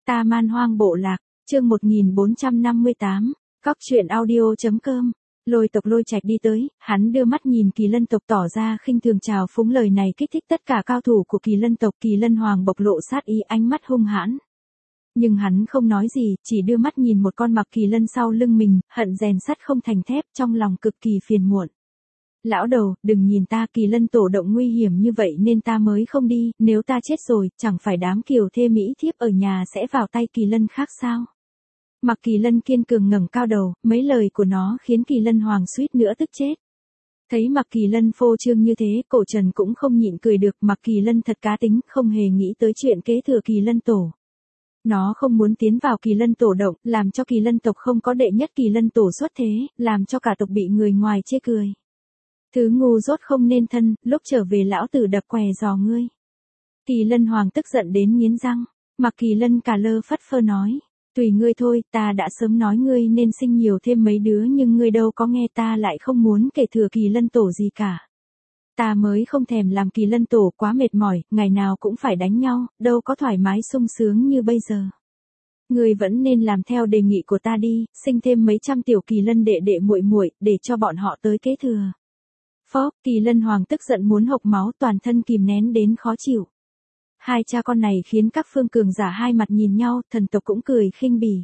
Ta Man Hoang Bộ Lạc, chương 1458, Cóc truyện audio.com. Lôi Tộc Lôi Trạch đi tới, hắn đưa mắt nhìn Kỳ Lân tộc tỏ ra khinh thường chào phúng, lời này kích thích tất cả cao thủ của Kỳ Lân tộc. Kỳ Lân Hoàng bộc lộ sát ý, ánh mắt hung hãn. Nhưng hắn không nói gì, chỉ đưa mắt nhìn một con mặc kỳ lân sau lưng mình, hận rèn sắt không thành thép, trong lòng cực kỳ phiền muộn. Lão đầu, đừng nhìn ta, Kỳ Lân tổ động nguy hiểm như vậy nên ta mới không đi, nếu ta chết rồi, chẳng phải đám kiều thê mỹ thiếp ở nhà sẽ vào tay kỳ lân khác sao? Mặc Kỳ Lân kiên cường ngẩng cao đầu, mấy lời của nó khiến Kỳ Lân Hoàng suýt nữa tức chết. Thấy Mặc Kỳ Lân phô trương như thế, Cổ Trần cũng không nhịn cười được. Mặc Kỳ Lân thật cá tính, không hề nghĩ tới chuyện kế thừa Kỳ Lân tổ. Nó không muốn tiến vào Kỳ Lân tổ động, làm cho Kỳ Lân tộc không có đệ nhất Kỳ Lân tổ xuất thế, làm cho cả tộc bị người ngoài chê cười. Thứ ngu dốt không nên thân, lúc trở về lão tử đập què giò ngươi. Kỳ Lân Hoàng tức giận đến nghiến răng. Mặc Kỳ Lân cà lơ phất phơ nói, tùy ngươi thôi, ta đã sớm nói ngươi nên sinh nhiều thêm mấy đứa nhưng ngươi đâu có nghe, ta lại không muốn kể thừa Kỳ Lân tổ gì cả. Ta mới không thèm làm Kỳ Lân tổ, quá mệt mỏi, ngày nào cũng phải đánh nhau, đâu có thoải mái sung sướng như bây giờ. Ngươi vẫn nên làm theo đề nghị của ta đi, sinh thêm mấy trăm tiểu Kỳ Lân đệ đệ muội muội để cho bọn họ tới kế thừa. Phó, Kỳ Lân Hoàng tức giận muốn hộc máu, toàn thân kìm nén đến khó chịu. Hai cha con này khiến các phương cường giả hai mặt nhìn nhau, thần tộc cũng cười khinh bỉ.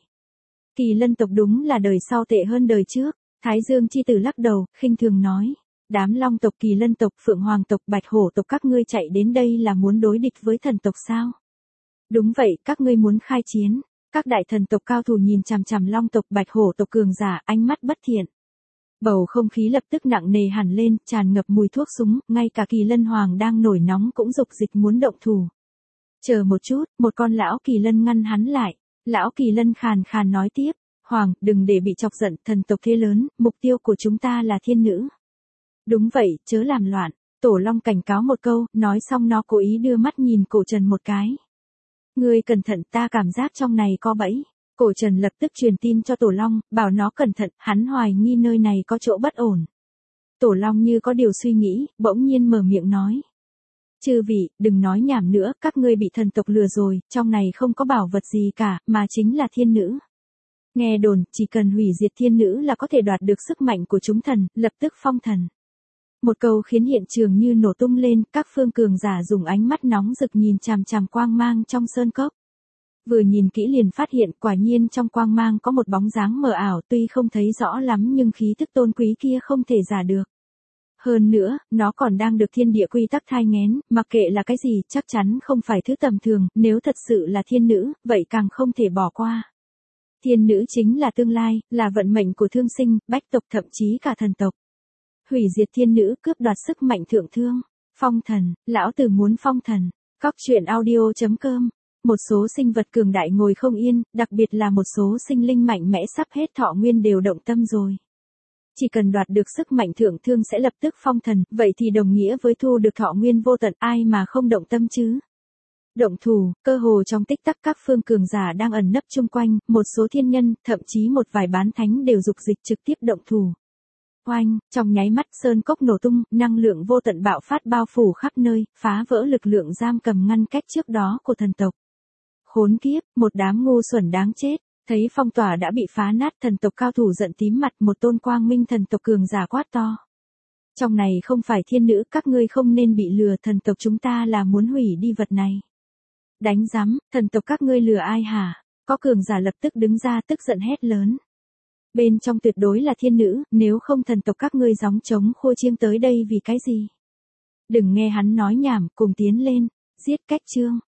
Kỳ Lân tộc đúng là đời sau tệ hơn đời trước. Thái Dương chi tử lắc đầu, khinh thường nói. Đám Long tộc, Kỳ Lân tộc, Phượng Hoàng tộc, Bạch Hổ tộc, các ngươi chạy đến đây là muốn đối địch với thần tộc sao? Đúng vậy, các ngươi muốn khai chiến. Các đại thần tộc cao thủ nhìn chằm chằm Long tộc, Bạch Hổ tộc cường giả, ánh mắt bất thiện. Bầu không khí lập tức nặng nề hẳn lên, tràn ngập mùi thuốc súng, ngay cả Kỳ Lân Hoàng đang nổi nóng cũng dục dịch muốn động thủ. Chờ một chút, một con lão Kỳ Lân ngăn hắn lại. Lão Kỳ Lân khàn khàn nói tiếp, Hoàng, đừng để bị chọc giận, thần tộc thế lớn, mục tiêu của chúng ta là thiên nữ. Đúng vậy, chớ làm loạn. Tổ Long cảnh cáo một câu, nói xong nó cố ý đưa mắt nhìn Cổ Trần một cái. Ngươi cẩn thận, ta cảm giác trong này có bẫy. Cổ Trần lập tức truyền tin cho Tổ Long, bảo nó cẩn thận, hắn hoài nghi nơi này có chỗ bất ổn. Tổ Long như có điều suy nghĩ, bỗng nhiên mở miệng nói. Chư vị, đừng nói nhảm nữa, các ngươi bị thần tộc lừa rồi, trong này không có bảo vật gì cả, mà chính là thiên nữ. Nghe đồn, chỉ cần hủy diệt thiên nữ là có thể đoạt được sức mạnh của chúng thần, lập tức phong thần. Một câu khiến hiện trường như nổ tung lên, các phương cường giả dùng ánh mắt nóng rực nhìn chằm chằm quang mang trong sơn cốc. Vừa nhìn kỹ liền phát hiện, quả nhiên trong quang mang có một bóng dáng mờ ảo, tuy không thấy rõ lắm nhưng khí thức tôn quý kia không thể giả được. Hơn nữa, nó còn đang được thiên địa quy tắc thai nghén, mặc kệ là cái gì, chắc chắn không phải thứ tầm thường, nếu thật sự là thiên nữ, vậy càng không thể bỏ qua. Thiên nữ chính là tương lai, là vận mệnh của thương sinh, bách tộc, thậm chí cả thần tộc. Hủy diệt thiên nữ, cướp đoạt sức mạnh thượng thương. Phong thần, lão tử muốn phong thần. Cóc truyện audio.com. Một số sinh vật cường đại ngồi không yên, đặc biệt là một số sinh linh mạnh mẽ sắp hết thọ nguyên đều động tâm rồi. Chỉ cần đoạt được sức mạnh thượng thương sẽ lập tức phong thần, vậy thì đồng nghĩa với thu được thọ nguyên vô tận, ai mà không động tâm chứ? Động thủ, cơ hồ trong tích tắc các phương cường giả đang ẩn nấp chung quanh, một số thiên nhân, thậm chí một vài bán thánh đều dục dịch trực tiếp động thủ. Oanh, trong nháy mắt sơn cốc nổ tung, năng lượng vô tận bạo phát bao phủ khắp nơi, phá vỡ lực lượng giam cầm ngăn cách trước đó của thần tộc. Khốn kiếp, một đám ngu xuẩn đáng chết. Thấy phong tỏa đã bị phá nát, thần tộc cao thủ giận tím mặt, một tôn quang minh thần tộc cường giả quát to. Trong này không phải thiên nữ, các ngươi không nên bị lừa, thần tộc chúng ta là muốn hủy đi vật này. Đánh rắm, thần tộc các ngươi lừa ai hả? Có cường giả lập tức đứng ra tức giận hét lớn. Bên trong tuyệt đối là thiên nữ, nếu không thần tộc các ngươi gióng trống khua chiêng tới đây vì cái gì? Đừng nghe hắn nói nhảm, cùng tiến lên, giết cách chương.